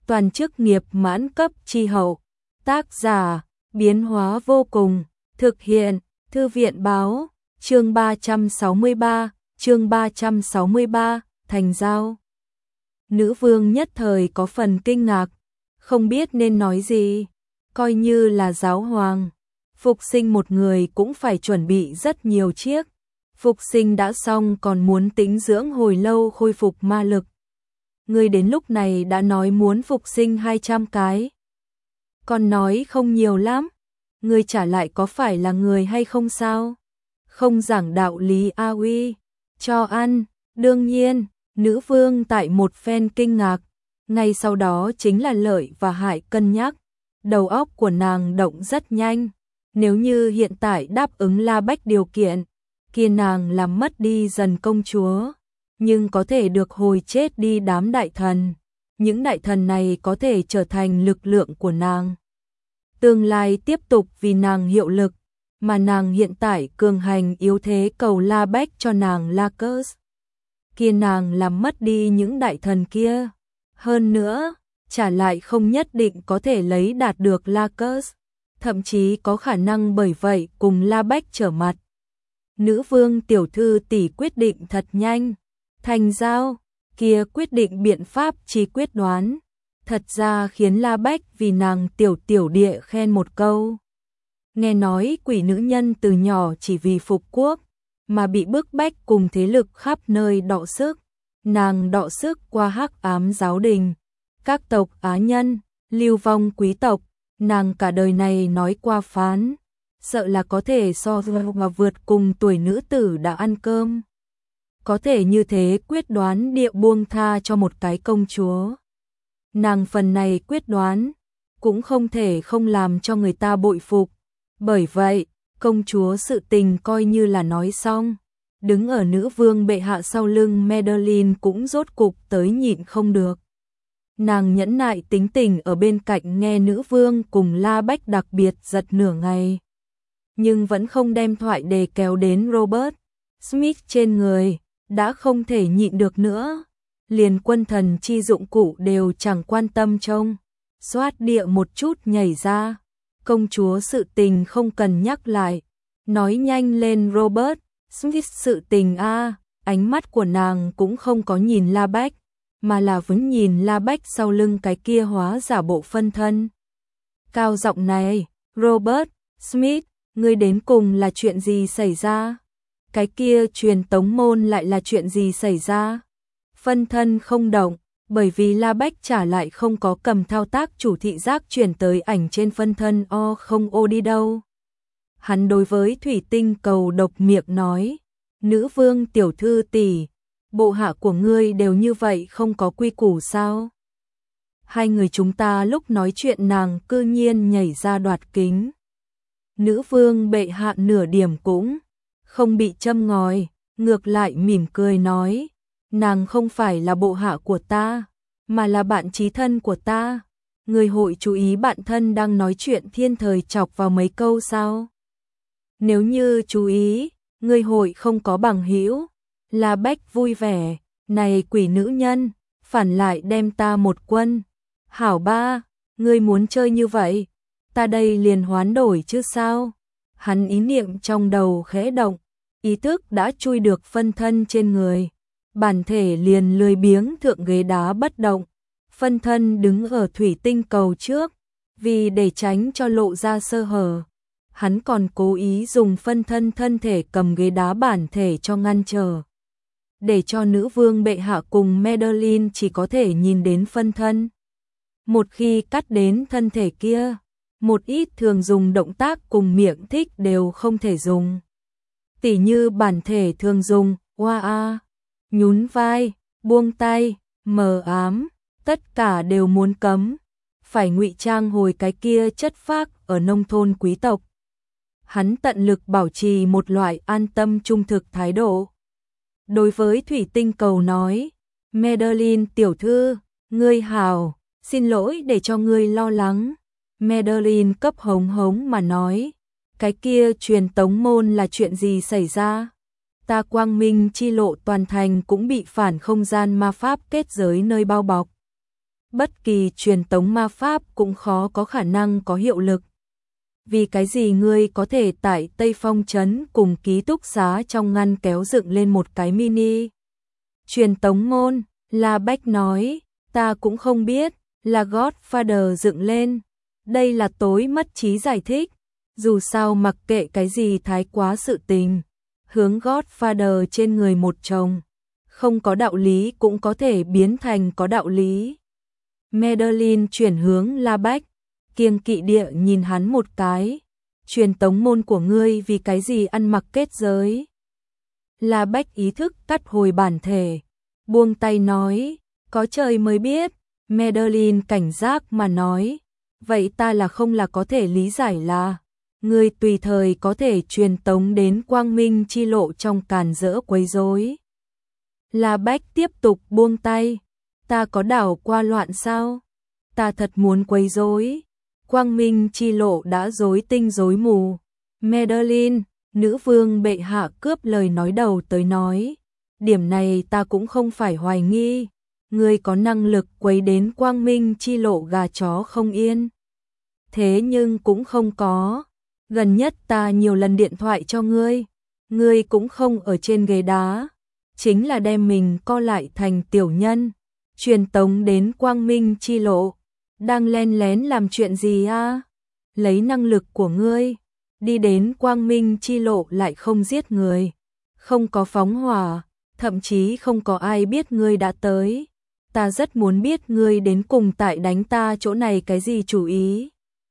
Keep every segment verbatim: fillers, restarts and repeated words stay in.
toàn chức nghiệp mãn cấp chi hậu. Tác giả, biến hóa vô cùng, thực hiện, Thư viện báo, chương ba trăm sáu mươi ba, chương ba trăm sáu mươi ba, thành giao. Nữ vương nhất thời có phần kinh ngạc, không biết nên nói gì, coi như là giáo hoàng. Phục sinh một người cũng phải chuẩn bị rất nhiều chiếc. Phục sinh đã xong còn muốn tĩnh dưỡng hồi lâu khôi phục ma lực. Ngươi đến lúc này đã nói muốn phục sinh hai trăm cái. Còn nói không nhiều lắm. Ngươi trả lại có phải là người hay không sao? Không giảng đạo lý a uy. Cho ăn, đương nhiên, nữ vương tại một phen kinh ngạc. Ngay sau đó chính là lợi và hại cân nhắc. Đầu óc của nàng động rất nhanh. Nếu như hiện tại đáp ứng La Bách điều kiện, kia nàng làm mất đi dần công chúa, nhưng có thể được hồi chết đi đám đại thần. Những đại thần này có thể trở thành lực lượng của nàng. Tương lai tiếp tục vì nàng hiệu lực, mà nàng hiện tại cường hành yếu thế cầu La Bách cho nàng Lacus. Kia nàng làm mất đi những đại thần kia. Hơn nữa, trả lại không nhất định có thể lấy đạt được Lacus. Thậm chí có khả năng bởi vậy cùng La Bách trở mặt. Nữ vương tiểu thư tỷ quyết định thật nhanh. Thành giao, kia quyết định biện pháp chi quyết đoán. Thật ra khiến La Bách vì nàng tiểu tiểu địa khen một câu. Nghe nói quỷ nữ nhân từ nhỏ chỉ vì phục quốc, mà bị bức bách cùng thế lực khắp nơi đọ sức. Nàng đọ sức qua hắc ám giáo đình, các tộc á nhân, lưu vong quý tộc. Nàng cả đời này nói qua phán, sợ là có thể so và vượt cùng tuổi nữ tử đã ăn cơm. Có thể như thế quyết đoán địa buông tha cho một cái công chúa. Nàng phần này quyết đoán, cũng không thể không làm cho người ta bội phục. Bởi vậy, công chúa sự tình coi như là nói xong. Đứng ở nữ vương bệ hạ sau lưng Madeline cũng rốt cục tới nhịn không được. Nàng nhẫn nại tính tình ở bên cạnh nghe nữ vương cùng La Bách đặc biệt giật nửa ngày. Nhưng vẫn không đem thoại đề kéo đến Robert Smith trên người, đã không thể nhịn được nữa. Liền quân thần chi dụng cụ đều chẳng quan tâm trông. Xoát địa một chút nhảy ra. Công chúa sự tình không cần nhắc lại. Nói nhanh lên Robert Smith sự tình a. Ánh mắt của nàng cũng không có nhìn La Bách, mà là vẫn nhìn La Bách sau lưng cái kia hóa giả bộ phân thân. Cao giọng này, Robert Smith, ngươi đến cùng là chuyện gì xảy ra? Cái kia truyền tống môn lại là chuyện gì xảy ra? Phân thân không động, bởi vì La Bách trả lại không có cầm thao tác chủ thị giác chuyển tới ảnh trên phân thân o không ô đi đâu. Hắn đối với thủy tinh cầu độc miệng nói, nữ vương tiểu thư tỷ, bộ hạ của ngươi đều như vậy không có quy củ sao? Hai người chúng ta lúc nói chuyện nàng cư nhiên nhảy ra đoạt kính. Nữ vương bệ hạ nửa điểm cũng không bị châm ngòi, ngược lại mỉm cười nói, nàng không phải là bộ hạ của ta, mà là bạn chí thân của ta. Người hội chú ý bạn thân đang nói chuyện thiên thời chọc vào mấy câu sao? Nếu như chú ý, người hội không có bằng hữu. La Bách vui vẻ, này quỷ nữ nhân, phản lại đem ta một quân. Hảo ba, ngươi muốn chơi như vậy, ta đây liền hoán đổi chứ sao? Hắn ý niệm trong đầu khẽ động, ý thức đã chui được phân thân trên người. Bản thể liền lười biếng thượng ghế đá bất động. Phân thân đứng ở thủy tinh cầu trước, vì để tránh cho lộ ra sơ hở. Hắn còn cố ý dùng phân thân thân thể cầm ghế đá bản thể cho ngăn trở. Để cho nữ vương bệ hạ cùng Madeline chỉ có thể nhìn đến phân thân. Một khi cắt đến thân thể kia, một ít thường dùng động tác cùng miệng thích đều không thể dùng. Tỉ như bản thể thường dùng, oa a, nhún vai, buông tay, mờ ám, tất cả đều muốn cấm. Phải ngụy trang hồi cái kia chất phác ở nông thôn quý tộc. Hắn tận lực bảo trì một loại an tâm trung thực thái độ. Đối với thủy tinh cầu nói, Madeline tiểu thư, ngươi hào, xin lỗi để cho ngươi lo lắng. Madeline cấp hống hống mà nói, cái kia truyền tống môn là chuyện gì xảy ra? Ta quang minh chi lộ toàn thành cũng bị phản không gian ma pháp kết giới nơi bao bọc. bất kỳ truyền tống ma pháp cũng khó có khả năng có hiệu lực. Vì cái gì ngươi có thể tại Tây Phong Trấn cùng ký túc xá trong ngăn kéo dựng lên một cái mini truyền tống môn? La Bách nói, ta cũng không biết, là Godfather dựng lên. Đây là tối mất trí giải thích, dù sao mặc kệ cái gì thái quá sự tình, hướng Godfather trên người một chồng, không có đạo lý cũng có thể biến thành có đạo lý. Madeline chuyển hướng La Bách, kiêng kỵ địa nhìn hắn một cái, truyền tống môn của ngươi vì cái gì ăn mặc kết giới? La Bách ý thức cắt hồi bản thể, buông tay nói, có trời mới biết. Madeline cảnh giác mà nói, vậy ta là không là có thể lý giải là ngươi tùy thời có thể truyền tống đến quang minh chi lộ trong càn rỡ quấy rối. La Bách tiếp tục buông tay, ta có đảo qua loạn sao? Ta thật muốn quấy rối. Quang minh chi lộ đã rối tinh rối mù. Madeline, nữ vương bệ hạ cướp lời nói đầu tới nói, điểm này ta cũng không phải hoài nghi, ngươi có năng lực quấy đến quang minh chi lộ gà chó không yên. Thế nhưng cũng không có, gần nhất ta nhiều lần điện thoại cho ngươi, ngươi cũng không ở trên ghế đá, chính là đem mình co lại thành tiểu nhân, truyền tống đến quang minh chi lộ. Đang len lén làm chuyện gì a? Lấy năng lực của ngươi, đi đến quang minh chi lộ lại không giết người, không có phóng hỏa, thậm chí không có ai biết ngươi đã tới. Ta rất muốn biết ngươi đến cùng tại đánh ta chỗ này cái gì chủ ý.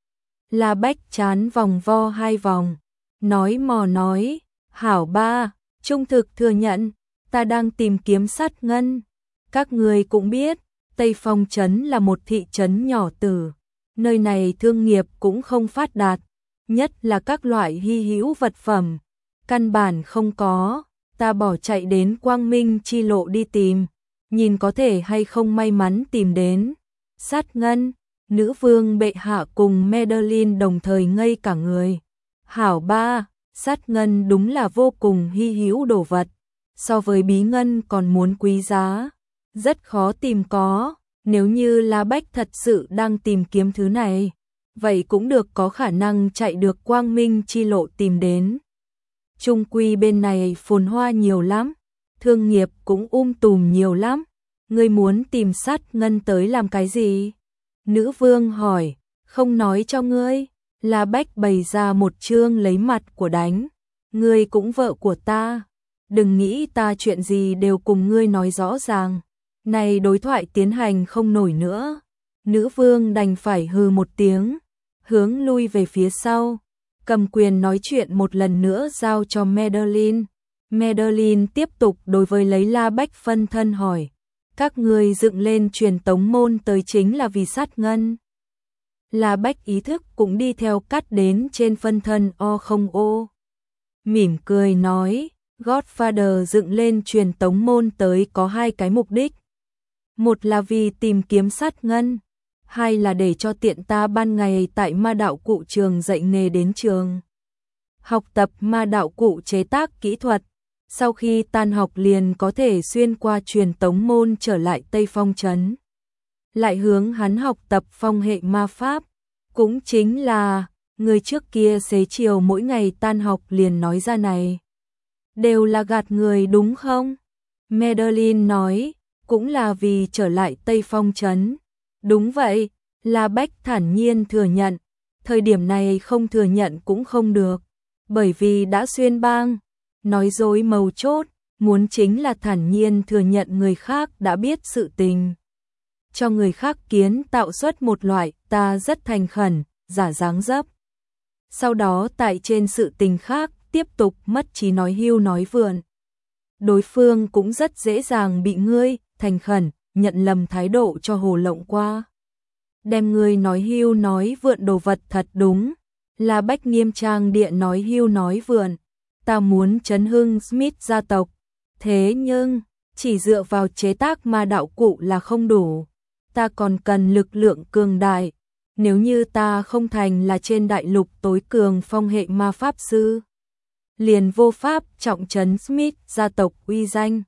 La Bách chán vòng vo hai vòng, nói mò nói, hảo ba, trung thực thừa nhận, ta đang tìm kiếm sát ngân. Các ngươi cũng biết, Tây Phong Trấn là một thị trấn nhỏ tử, nơi này thương nghiệp cũng không phát đạt, nhất là các loại hy hữu vật phẩm, căn bản không có, ta bỏ chạy đến quang minh chi lộ đi tìm, nhìn có thể hay không may mắn tìm đến. Sát ngân, nữ vương bệ hạ cùng Madeline đồng thời ngây cả người. Hảo ba, sát ngân đúng là vô cùng hy hữu đồ vật, so với bí ngân còn muốn quý giá, rất khó tìm có. Nếu như La Bách thật sự đang tìm kiếm thứ này, vậy cũng được có khả năng chạy được quang minh chi lộ tìm đến. Trung quy bên này phồn hoa nhiều lắm, thương nghiệp cũng um tùm nhiều lắm, ngươi muốn tìm sát ngân tới làm cái gì? Nữ vương hỏi, không nói cho ngươi. La Bách bày ra một chương lấy mặt của đánh, ngươi cũng vợ của ta, đừng nghĩ ta chuyện gì đều cùng ngươi nói rõ ràng. Này đối thoại tiến hành không nổi nữa, nữ vương đành phải hừ một tiếng, hướng lui về phía sau, cầm quyền nói chuyện một lần nữa giao cho Madeline. Madeline tiếp tục đối với lấy La Bách phân thân hỏi, các ngươi dựng lên truyền tống môn tới chính là vì sát ngân? La Bách ý thức cũng đi theo cắt đến trên phân thân o không ô. Mỉm cười nói, Godfather dựng lên truyền tống môn tới có hai cái mục đích. Một là vì tìm kiếm sát ngân, hai là để cho tiện ta ban ngày tại ma đạo cụ trường dạy nghề đến trường. Học tập ma đạo cụ chế tác kỹ thuật, sau khi tan học liền có thể xuyên qua truyền tống môn trở lại Tây Phong Trấn. Lại hướng hắn học tập phong hệ ma pháp, cũng chính là, người trước kia xế chiều mỗi ngày tan học liền nói ra này. Đều là gạt người đúng không? Madeline nói, cũng là vì trở lại Tây Phong Trấn. Đúng vậy, La Bách thản nhiên thừa nhận, thời điểm này không thừa nhận cũng không được, bởi vì đã xuyên bang, nói dối mấu chốt, muốn chính là thản nhiên thừa nhận người khác đã biết sự tình. Cho người khác kiến tạo xuất một loại ta rất thành khẩn, giả dáng dấp. Sau đó tại trên sự tình khác tiếp tục mất trí nói hưu nói vượn. Đối phương cũng rất dễ dàng bị ngươi, thành khẩn, nhận lầm thái độ cho hồ lộng qua. Đem ngươi nói hưu nói vượn đồ vật thật đúng, là Bách nghiêm trang địa nói hưu nói vượn. Ta muốn chấn hưng Smith gia tộc, thế nhưng, chỉ dựa vào chế tác ma đạo cụ là không đủ. Ta còn cần lực lượng cường đại, nếu như ta không thành là trên đại lục tối cường phong hệ ma pháp sư, liền vô pháp trọng trấn Smith gia tộc uy danh.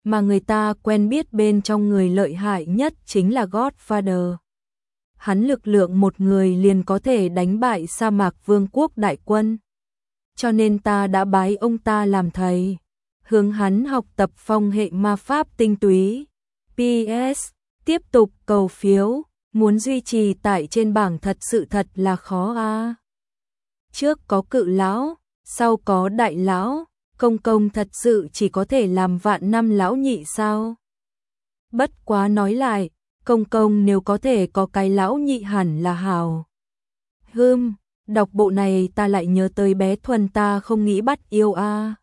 mà người ta quen biết bên trong người lợi hại nhất chính là Godfather. Hắn lực lượng một người liền có thể đánh bại sa mạc vương quốc đại quân. Cho nên ta đã bái ông ta làm thầy, hướng hắn học tập phong hệ ma pháp tinh túy. pê ét. Tiếp tục cầu phiếu, muốn duy trì tại trên bảng thật sự thật là khó a. À. Trước có cự lão, sau có đại lão, công công thật sự chỉ có thể làm vạn năm lão nhị sao? Bất quá nói lại, công công nếu có thể có cái lão nhị hẳn là hào. Hừm, đọc bộ này ta lại nhớ tới bé Thuần ta không nghĩ bắt yêu a. À.